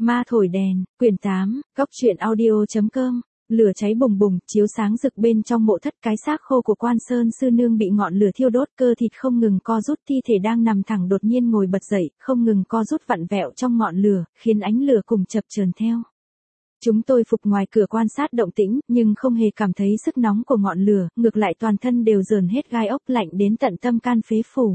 Ma thổi đèn, quyển 8, góc truyện audio.com. Lửa cháy bùng bùng, chiếu sáng rực bên trong mộ thất, cái xác khô của Quan Sơn sư nương bị ngọn lửa thiêu đốt, cơ thịt không ngừng co rút, thi thể đang nằm thẳng đột nhiên ngồi bật dậy, không ngừng co rút vặn vẹo trong ngọn lửa, khiến ánh lửa cùng chập chờn theo. Chúng tôi phục ngoài cửa quan sát động tĩnh, nhưng không hề cảm thấy sức nóng của ngọn lửa, ngược lại toàn thân đều rờn hết gai ốc, lạnh đến tận tâm can phế phủ.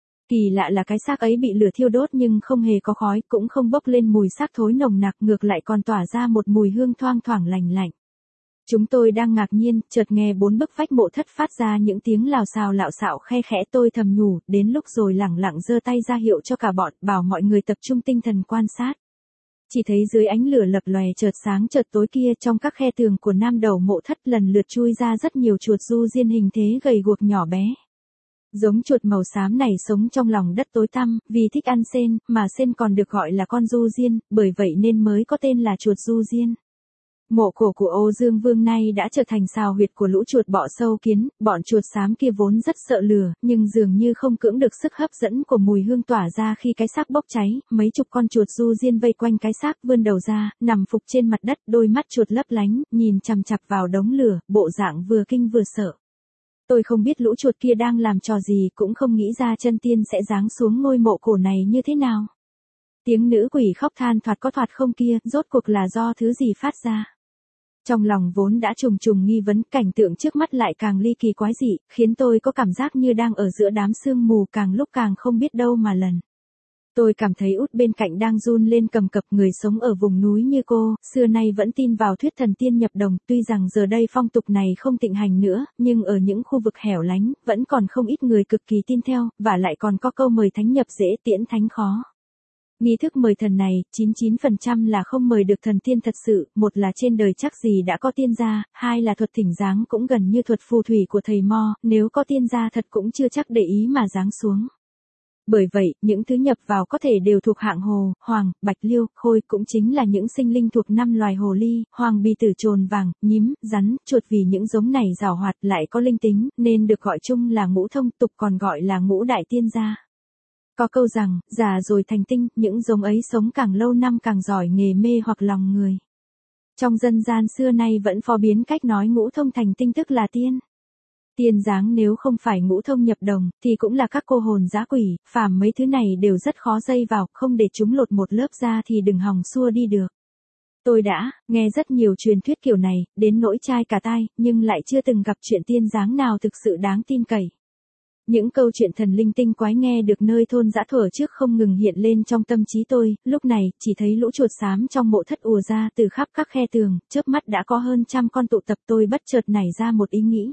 Kỳ lạ là cái xác ấy bị lửa thiêu đốt nhưng không hề có khói, cũng không bốc lên mùi xác thối nồng nặc, ngược lại còn tỏa ra một mùi hương thoang thoảng lành lạnh. Chúng tôi đang ngạc nhiên, chợt nghe bốn bức vách mộ thất phát ra những tiếng lào xào lạo xạo khe khẽ, tôi thầm nhủ, đến lúc rồi lẳng lặng giơ tay ra hiệu cho cả bọn, bảo mọi người tập trung tinh thần quan sát. Chỉ thấy dưới ánh lửa lập lòe chợt sáng chợt tối kia, trong các khe tường của nam đầu mộ thất lần lượt chui ra rất nhiều chuột du diên hình thế gầy guộc nhỏ bé. Giống chuột màu xám này sống trong lòng đất tối tăm, vì thích ăn sên, mà sên còn được gọi là con du diên, bởi vậy nên mới có tên là chuột du diên. Mộ cổ của Âu Dương Vương nay đã trở thành sào huyệt của lũ chuột bọ sâu kiến, bọn chuột xám kia vốn rất sợ lửa, nhưng dường như không cưỡng được sức hấp dẫn của mùi hương tỏa ra khi cái xác bốc cháy, mấy chục con chuột du diên vây quanh cái xác, vươn đầu ra, nằm phục trên mặt đất, đôi mắt chuột lấp lánh, nhìn chằm chằm vào đống lửa, bộ dạng vừa kinh vừa sợ. Tôi không biết lũ chuột kia đang làm trò gì, cũng không nghĩ ra chân tiên sẽ giáng xuống ngôi mộ cổ này như thế nào. Tiếng nữ quỷ khóc than thoạt có thoạt không kia, rốt cuộc là do thứ gì phát ra. Trong lòng vốn đã trùng trùng nghi vấn, cảnh tượng trước mắt lại càng ly kỳ quái dị, khiến tôi có cảm giác như đang ở giữa đám sương mù, càng lúc càng không biết đâu mà lần. Tôi cảm thấy út bên cạnh đang run lên cầm cập. Người sống ở vùng núi như cô, xưa nay vẫn tin vào thuyết thần tiên nhập đồng, tuy rằng giờ đây phong tục này không thịnh hành nữa, nhưng ở những khu vực hẻo lánh, vẫn còn không ít người cực kỳ tin theo, và lại còn có câu mời thánh nhập dễ tiễn thánh khó. Nghi thức mời thần này, 99% là không mời được thần tiên thật sự, một là trên đời chắc gì đã có tiên gia, hai là thuật thỉnh giáng cũng gần như thuật phù thủy của thầy Mo, nếu có tiên gia thật cũng chưa chắc để ý mà giáng xuống. Bởi vậy, những thứ nhập vào có thể đều thuộc hạng hồ, hoàng, bạch liêu, khôi, cũng chính là những sinh linh thuộc 5 loài hồ ly, hoàng bì tử trồn vàng, nhím, rắn, chuột, vì những giống này giàu hoạt lại có linh tính, nên được gọi chung là ngũ thông, tục còn gọi là ngũ đại tiên gia. Có câu rằng, già rồi thành tinh, những giống ấy sống càng lâu năm càng giỏi nghề mê hoặc lòng người. Trong dân gian xưa nay vẫn phổ biến cách nói ngũ thông thành tinh tức là tiên. Tiên giáng nếu không phải ngũ thông nhập đồng, thì cũng là các cô hồn dã quỷ, phàm mấy thứ này đều rất khó dây vào, không để chúng lột một lớp da thì đừng hòng xua đi được. Tôi đã nghe rất nhiều truyền thuyết kiểu này, đến nỗi chai cả tai, nhưng lại chưa từng gặp chuyện tiên giáng nào thực sự đáng tin cậy. Những câu chuyện thần linh tinh quái nghe được nơi thôn dã thuở trước không ngừng hiện lên trong tâm trí tôi, lúc này, chỉ thấy lũ chuột xám trong mộ thất ùa ra từ khắp các khe tường, chớp mắt đã có hơn 100 con tụ tập. Tôi bất chợt nảy ra một ý nghĩ.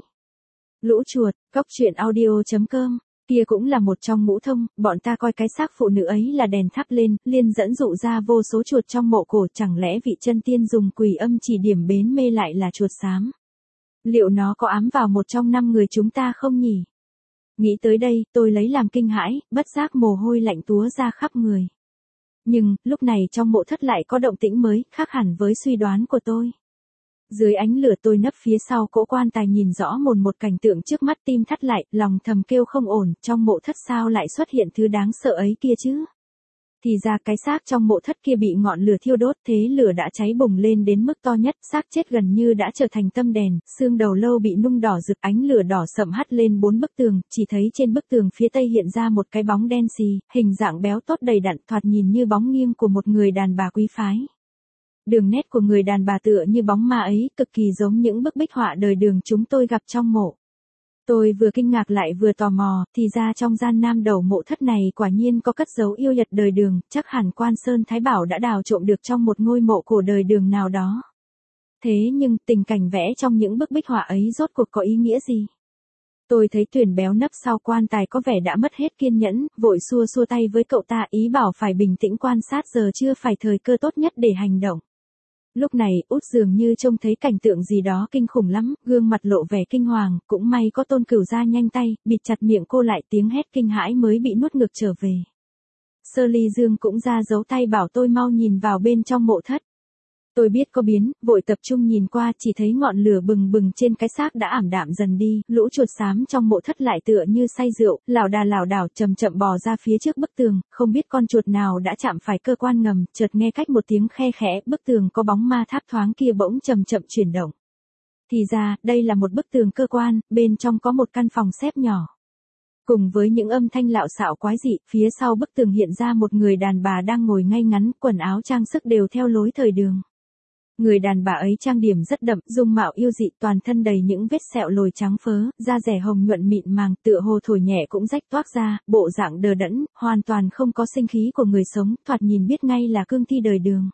Lũ chuột, góc truyện audio.com, kia cũng là một trong ngũ thông, bọn ta coi cái xác phụ nữ ấy là đèn thắp lên, liên dẫn dụ ra vô số chuột trong mộ cổ, chẳng lẽ vị chân tiên dùng quỷ âm chỉ điểm bến mê lại là chuột xám? Liệu nó có ám vào một trong 5 người chúng ta không nhỉ? Nghĩ tới đây, tôi lấy làm kinh hãi, bất giác mồ hôi lạnh túa ra khắp người. Nhưng, lúc này trong mộ thất lại có động tĩnh mới, khác hẳn với suy đoán của tôi. Dưới ánh lửa tôi nấp phía sau cỗ quan tài nhìn rõ một cảnh tượng trước mắt, tim thắt lại, lòng thầm kêu không ổn, trong mộ thất sao lại xuất hiện thứ đáng sợ ấy kia chứ? Thì ra cái xác trong mộ thất kia bị ngọn lửa thiêu đốt, thế lửa đã cháy bùng lên đến mức to nhất, xác chết gần như đã trở thành tâm đèn, xương đầu lâu bị nung đỏ rực, ánh lửa đỏ sậm hắt lên 4 bức tường, chỉ thấy trên bức tường phía tây hiện ra một cái bóng đen xì, hình dạng béo tốt đầy đặn, thoạt nhìn như bóng nghiêng của một người đàn bà quý phái. Đường nét của người đàn bà tựa như bóng ma ấy, cực kỳ giống những bức bích họa đời Đường chúng tôi gặp trong mộ. Tôi vừa kinh ngạc lại vừa tò mò, thì ra trong gian nam đầu mộ thất này quả nhiên có cất giấu yêu nhật đời Đường, chắc hẳn Quan Sơn Thái Bảo đã đào trộm được trong một ngôi mộ cổ đời Đường nào đó. Thế nhưng, tình cảnh vẽ trong những bức bích họa ấy rốt cuộc có ý nghĩa gì? Tôi thấy Tuyền béo nấp sau quan tài có vẻ đã mất hết kiên nhẫn, vội xua xua tay với cậu ta, ý bảo phải bình tĩnh quan sát, giờ chưa phải thời cơ tốt nhất để hành động. Lúc này, út dường như trông thấy cảnh tượng gì đó kinh khủng lắm, gương mặt lộ vẻ kinh hoàng, cũng may có Tôn Cửu ra nhanh tay, bịt chặt miệng cô lại, tiếng hét kinh hãi mới bị nuốt ngược trở về. Sơ Ly Dương cũng ra giấu tay bảo tôi mau nhìn vào bên trong mộ thất. Tôi biết có biến, vội tập trung nhìn qua, chỉ thấy ngọn lửa bừng bừng trên cái xác đã ảm đạm dần đi, lũ chuột xám trong mộ thất lại tựa như say rượu, lảo đảo chậm chậm bò ra phía trước bức tường, không biết con chuột nào đã chạm phải cơ quan ngầm, chợt nghe cách một tiếng khe khẽ, bức tường có bóng ma tháp thoáng kia bỗng chậm chậm chuyển động. Thì ra, đây là một bức tường cơ quan, bên trong có một căn phòng xếp nhỏ. Cùng với những âm thanh lạo xạo quái dị, phía sau bức tường hiện ra một người đàn bà đang ngồi ngay ngắn, quần áo trang sức đều theo lối thời đường. Người đàn bà ấy trang điểm rất đậm, dung mạo yêu dị, toàn thân đầy những vết sẹo lồi trắng phớ, da dẻ hồng nhuận mịn màng, tựa hồ thổi nhẹ cũng rách toác ra, bộ dạng đờ đẫn, hoàn toàn không có sinh khí của người sống, thoạt nhìn biết ngay là cương thi đời đường.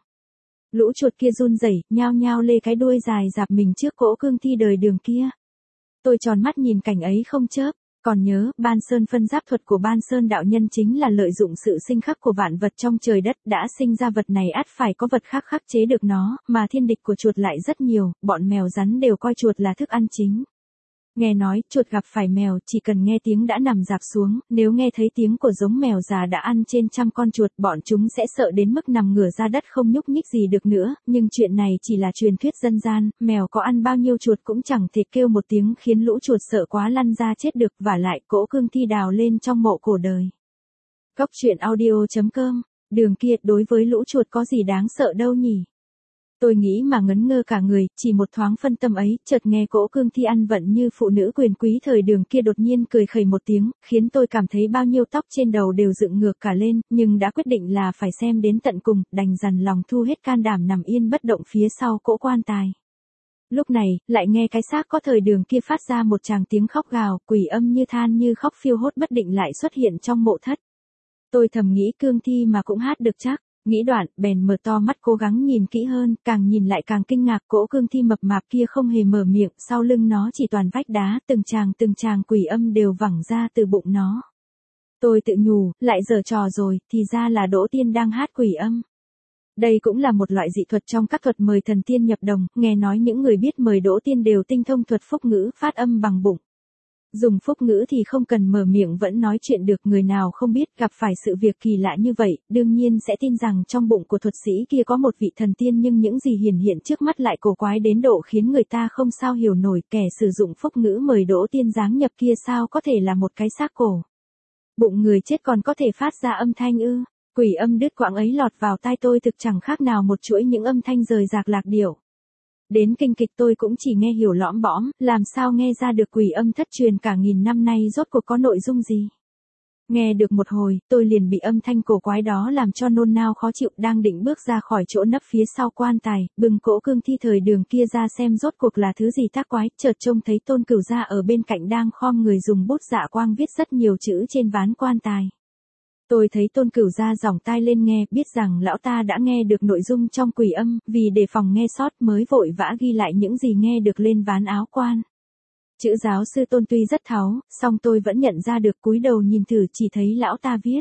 Lũ chuột kia run rẩy, nhao nhao lê cái đuôi dài dạp mình trước cỗ cương thi đời đường kia. Tôi tròn mắt nhìn cảnh ấy không chớp. Còn nhớ, Ban Sơn phân giáp thuật của Ban Sơn đạo nhân chính là lợi dụng sự sinh khắc của vạn vật trong trời đất, đã sinh ra vật này ắt phải có vật khác khắc chế được nó, mà thiên địch của chuột lại rất nhiều, bọn mèo rắn đều coi chuột là thức ăn chính. Nghe nói, chuột gặp phải mèo, chỉ cần nghe tiếng đã nằm rạp xuống, nếu nghe thấy tiếng của giống mèo già đã ăn trên trăm con chuột, bọn chúng sẽ sợ đến mức nằm ngửa ra đất không nhúc nhích gì được nữa, nhưng chuyện này chỉ là truyền thuyết dân gian, mèo có ăn bao nhiêu chuột cũng chẳng thể kêu một tiếng khiến lũ chuột sợ quá lăn ra chết được, vả lại cỗ cương thi đào lên trong mộ cổ đời. Góc truyện audio.com, đường kia đối với lũ chuột có gì đáng sợ đâu nhỉ? Tôi nghĩ mà ngấn ngơ cả người, chỉ một thoáng phân tâm ấy, chợt nghe cỗ cương thi ăn vận như phụ nữ quyền quý thời đường kia đột nhiên cười khẩy một tiếng, khiến tôi cảm thấy bao nhiêu tóc trên đầu đều dựng ngược cả lên, nhưng đã quyết định là phải xem đến tận cùng, đành dằn lòng thu hết can đảm nằm yên bất động phía sau cỗ quan tài. Lúc này, lại nghe cái xác có thời đường kia phát ra một tràng tiếng khóc gào, quỷ âm như than như khóc phiêu hốt bất định lại xuất hiện trong mộ thất. Tôi thầm nghĩ cương thi mà cũng hát được chắc. Nghĩ đoạn, bèn mở to mắt cố gắng nhìn kỹ hơn, càng nhìn lại càng kinh ngạc, cỗ cương thi mập mạp kia không hề mở miệng, sau lưng nó chỉ toàn vách đá, từng tràng quỷ âm đều vẳng ra từ bụng nó. Tôi tự nhủ, lại giở trò rồi, thì ra là Đỗ Tiên đang hát quỷ âm. Đây cũng là một loại dị thuật trong các thuật mời thần tiên nhập đồng, nghe nói những người biết mời Đỗ Tiên đều tinh thông thuật phúc ngữ, phát âm bằng bụng. Dùng phúc ngữ thì không cần mở miệng vẫn nói chuyện được, người nào không biết gặp phải sự việc kỳ lạ như vậy, đương nhiên sẽ tin rằng trong bụng của thuật sĩ kia có một vị thần tiên, nhưng những gì hiển hiện trước mắt lại cổ quái đến độ khiến người ta không sao hiểu nổi, kẻ sử dụng phúc ngữ mời Đỗ Tiên giáng nhập kia sao có thể là một cái xác cổ. Bụng người chết còn có thể phát ra âm thanh ư? Quỷ âm đứt quãng ấy lọt vào tai tôi thực chẳng khác nào một chuỗi những âm thanh rời rạc lạc điệu. Đến kinh kịch tôi cũng chỉ nghe hiểu lõm bõm, làm sao nghe ra được quỷ âm thất truyền cả nghìn năm nay rốt cuộc có nội dung gì. Nghe được một hồi, tôi liền bị âm thanh cổ quái đó làm cho nôn nao khó chịu, đang định bước ra khỏi chỗ nấp phía sau quan tài, bừng cỗ cương thi thời đường kia ra xem rốt cuộc là thứ gì tác quái, chợt trông thấy Tôn Cửu Gia ở bên cạnh đang khom người dùng bút dạ quang viết rất nhiều chữ trên ván quan tài. Tôi thấy Tôn Cửu Gia giỏng tai lên nghe, biết rằng lão ta đã nghe được nội dung trong quỷ âm, vì đề phòng nghe sót mới vội vã ghi lại những gì nghe được lên ván áo quan. Chữ giáo sư Tôn tuy rất tháo, song tôi vẫn nhận ra được, cúi đầu nhìn thử chỉ thấy lão ta viết.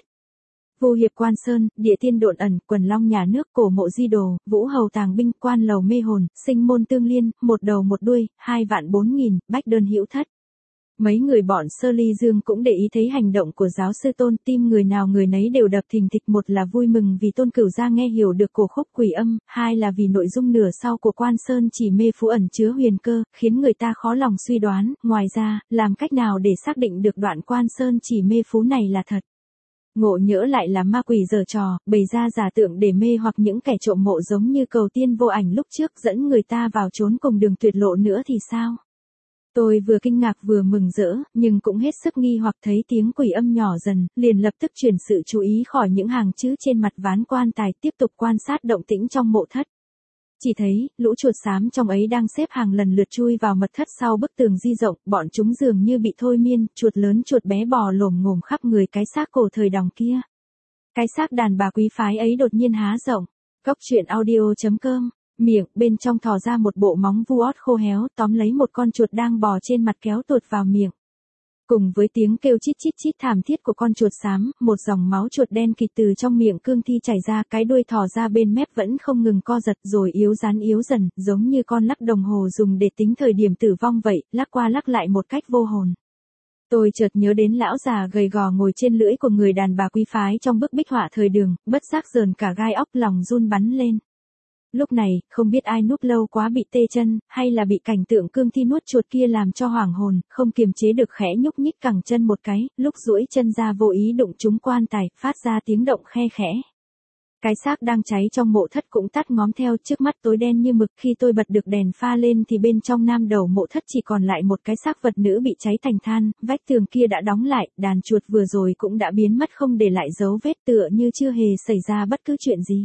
Vu hiệp quan sơn, địa tiên độn ẩn, quần long nhà nước, cổ mộ di đồ, vũ hầu tàng binh, quan lầu mê hồn, sinh môn tương liên, một đầu một đuôi, 2.400.000, bách đơn hữu thất. Mấy người bọn Sơ Ly Dương cũng để ý thấy hành động của giáo sư Tôn, tim người nào người nấy đều đập thình thịch, một là vui mừng vì Tôn Cửu Gia nghe hiểu được cổ khúc quỷ âm, hai là vì nội dung nửa sau của Quan Sơn chỉ mê phú ẩn chứa huyền cơ, khiến người ta khó lòng suy đoán, ngoài ra, làm cách nào để xác định được đoạn Quan Sơn chỉ mê phú này là thật. Ngộ nhỡ lại là ma quỷ giở trò, bày ra giả tượng để mê hoặc những kẻ trộm mộ giống như Cầu Tiên Vô Ảnh lúc trước dẫn người ta vào trốn cùng đường tuyệt lộ nữa thì sao? Tôi vừa kinh ngạc vừa mừng rỡ, nhưng cũng hết sức nghi hoặc, thấy tiếng quỷ âm nhỏ dần, liền lập tức chuyển sự chú ý khỏi những hàng chữ trên mặt ván quan tài, tiếp tục quan sát động tĩnh trong mộ thất. Chỉ thấy, lũ chuột xám trong ấy đang xếp hàng lần lượt chui vào mật thất sau bức tường di rộng, bọn chúng dường như bị thôi miên, chuột lớn chuột bé bò lồm ngồm khắp người cái xác cổ thời đòng kia. Cái xác đàn bà quý phái ấy đột nhiên há rộng. Góc truyện audio.com, miệng bên trong thò ra một bộ móng vuốt khô héo, tóm lấy một con chuột đang bò trên mặt kéo tuột vào miệng. Cùng với tiếng kêu chít chít chít thảm thiết của con chuột xám, một dòng máu chuột đen kịt từ trong miệng cương thi chảy ra, cái đuôi thò ra bên mép vẫn không ngừng co giật rồi yếu dần, giống như con lắc đồng hồ dùng để tính thời điểm tử vong vậy, lắc qua lắc lại một cách vô hồn. Tôi chợt nhớ đến lão già gầy gò ngồi trên lưỡi của người đàn bà quý phái trong bức bích họa thời đường, bất giác rờn cả gai óc, lòng run bắn lên. Lúc này, không biết ai núp lâu quá bị tê chân, hay là bị cảnh tượng cương thi nuốt chuột kia làm cho hoảng hồn, không kiềm chế được khẽ nhúc nhích cẳng chân một cái, lúc duỗi chân ra vô ý đụng trúng quan tài, phát ra tiếng động khe khẽ. Cái xác đang cháy trong mộ thất cũng tắt ngóm theo, trước mắt tối đen như mực. Khi tôi bật được đèn pha lên thì bên trong nam đầu mộ thất chỉ còn lại một cái xác vật nữ bị cháy thành than, vách tường kia đã đóng lại, đàn chuột vừa rồi cũng đã biến mất không để lại dấu vết, tựa như chưa hề xảy ra bất cứ chuyện gì.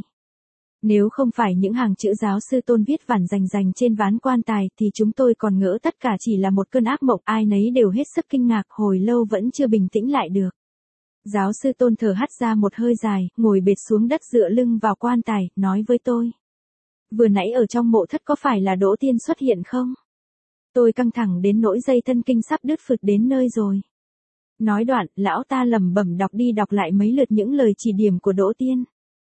Nếu không phải những hàng chữ giáo sư Tôn viết vản rành rành trên ván quan tài thì chúng tôi còn ngỡ tất cả chỉ là một cơn ác mộng, ai nấy đều hết sức kinh ngạc, hồi lâu vẫn chưa bình tĩnh lại được. Giáo sư Tôn thở hắt ra một hơi dài, ngồi bệt xuống đất dựa lưng vào quan tài, nói với tôi. Vừa nãy ở trong mộ thất có phải là Đỗ Tiên xuất hiện không? Tôi căng thẳng đến nỗi dây thân kinh sắp đứt phượt đến nơi rồi. Nói đoạn, lão ta lẩm bẩm đọc đi đọc lại mấy lượt những lời chỉ điểm của Đỗ Tiên.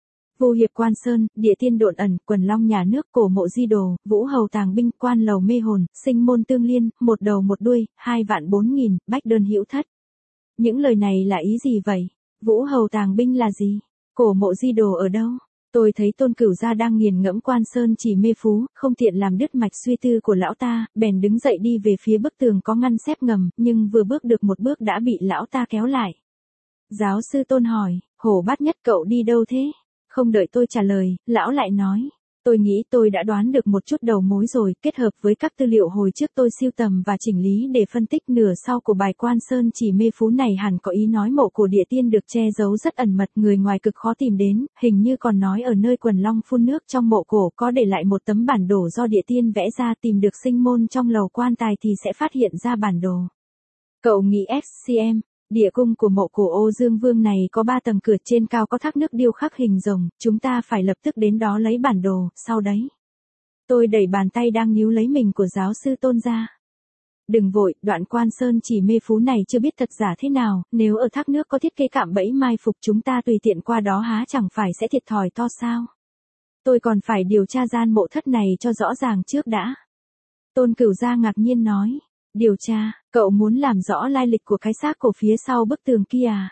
Vô hiệp quan sơn, địa tiên độn ẩn, quần long nhà nước, cổ mộ di đồ, vũ hầu tàng binh, quan lầu mê hồn, sinh môn tương liên, một đầu một đuôi, 2.004.000, bách đơn hữu thất. Những lời này là ý gì vậy? Vũ hầu tàng binh là gì? Cổ mộ di đồ ở đâu? Tôi thấy Tôn Cửu Gia đang nghiền ngẫm quan sơn chỉ mê phú, không tiện làm đứt mạch suy tư của lão ta, bèn đứng dậy đi về phía bức tường có ngăn xếp ngầm, nhưng vừa bước được một bước đã bị lão ta kéo lại. Giáo sư Tôn hỏi, Hổ Bát Nhất cậu đi đâu thế? Không đợi tôi trả lời, lão lại nói. Tôi nghĩ tôi đã đoán được một chút đầu mối rồi, kết hợp với các tư liệu hồi trước tôi sưu tầm và chỉnh lý để phân tích, nửa sau của bài quan sơn chỉ mê phú này hẳn có ý nói mộ của địa tiên được che giấu rất ẩn mật, người ngoài cực khó tìm đến, hình như còn nói ở nơi quần long phun nước trong mộ cổ có để lại một tấm bản đồ do địa tiên vẽ ra, tìm được sinh môn trong lầu quan tài thì sẽ phát hiện ra bản đồ. Cậu nghĩ SCM, địa cung của mộ cổ Ô Dương Vương này có 3 tầng cửa, trên cao có thác nước điêu khắc hình rồng, chúng ta phải lập tức đến đó lấy bản đồ, sau đấy. Tôi đẩy bàn tay đang níu lấy mình của giáo sư Tôn ra. Đừng vội, đoạn quan sơn chỉ mê phú này chưa biết thật giả thế nào, nếu ở thác nước có thiết kế cạm bẫy mai phục chúng ta tùy tiện qua đó há chẳng phải sẽ thiệt thòi to sao. Tôi còn phải điều tra gian mộ thất này cho rõ ràng trước đã. Tôn Cửu Gia ngạc nhiên nói. Điều tra, cậu muốn làm rõ lai lịch của cái xác cổ phía sau bức tường kia à?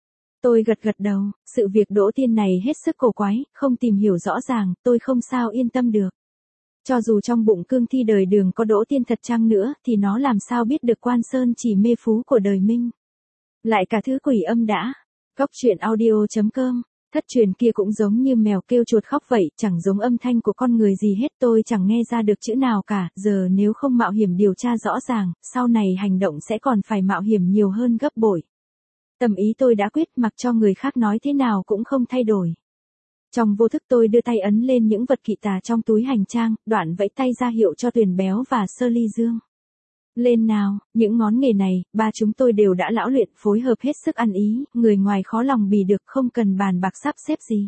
Tôi gật gật đầu, sự việc Đỗ Tiên này hết sức cổ quái, không tìm hiểu rõ ràng, tôi không sao yên tâm được. Cho dù trong bụng cương thi đời Đường có Đỗ Tiên thật chăng nữa, thì nó làm sao biết được quan sơn chỉ mê phú của đời Minh. Lại cả thứ quỷ âm đã. Góc truyện audio.com. Thất truyền kia cũng giống như mèo kêu chuột khóc vậy, chẳng giống âm thanh của con người gì hết, tôi chẳng nghe ra được chữ nào cả, giờ nếu không mạo hiểm điều tra rõ ràng, sau này hành động sẽ còn phải mạo hiểm nhiều hơn gấp bội. Tâm ý tôi đã quyết, mặc cho người khác nói thế nào cũng không thay đổi. Trong vô thức tôi đưa tay ấn lên những vật kỵ tà trong túi hành trang, đoạn vẫy tay ra hiệu cho Tuyền Béo và Sơ Ly Dương. Lên nào, những ngón nghề này, ba chúng tôi đều đã lão luyện, phối hợp hết sức ăn ý, người ngoài khó lòng bì được, không cần bàn bạc sắp xếp gì.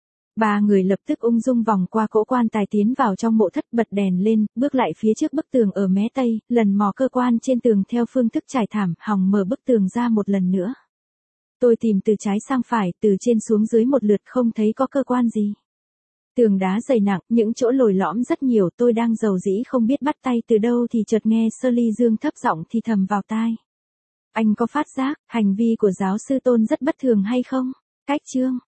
Ba người lập tức ung dung vòng qua cỗ quan tài tiến vào trong mộ thất, bật đèn lên, bước lại phía trước bức tường ở mé tây, lần mò cơ quan trên tường theo phương thức trải thảm, hòng mở bức tường ra một lần nữa. Tôi tìm từ trái sang phải, từ trên xuống dưới một lượt, không thấy có cơ quan gì. Tường đá dày nặng, những chỗ lồi lõm rất nhiều, tôi đang rầu rĩ không biết bắt tay từ đâu thì chợt nghe Sơ Ly Dương thấp giọng thì thầm vào tai. Anh có phát giác, hành vi của giáo sư Tôn rất bất thường hay không? Cách chương.